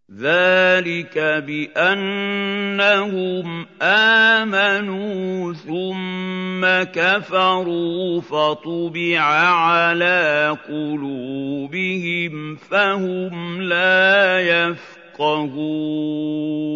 ذَٰلِكَ بِأَنَّهُمْ آمَنُوا ثُمَّ كَفَرُوا فَطُبِعَ عَلَىٰ قُلُوبِهِمْ فَهُمْ لَا يَفْقَهُونَ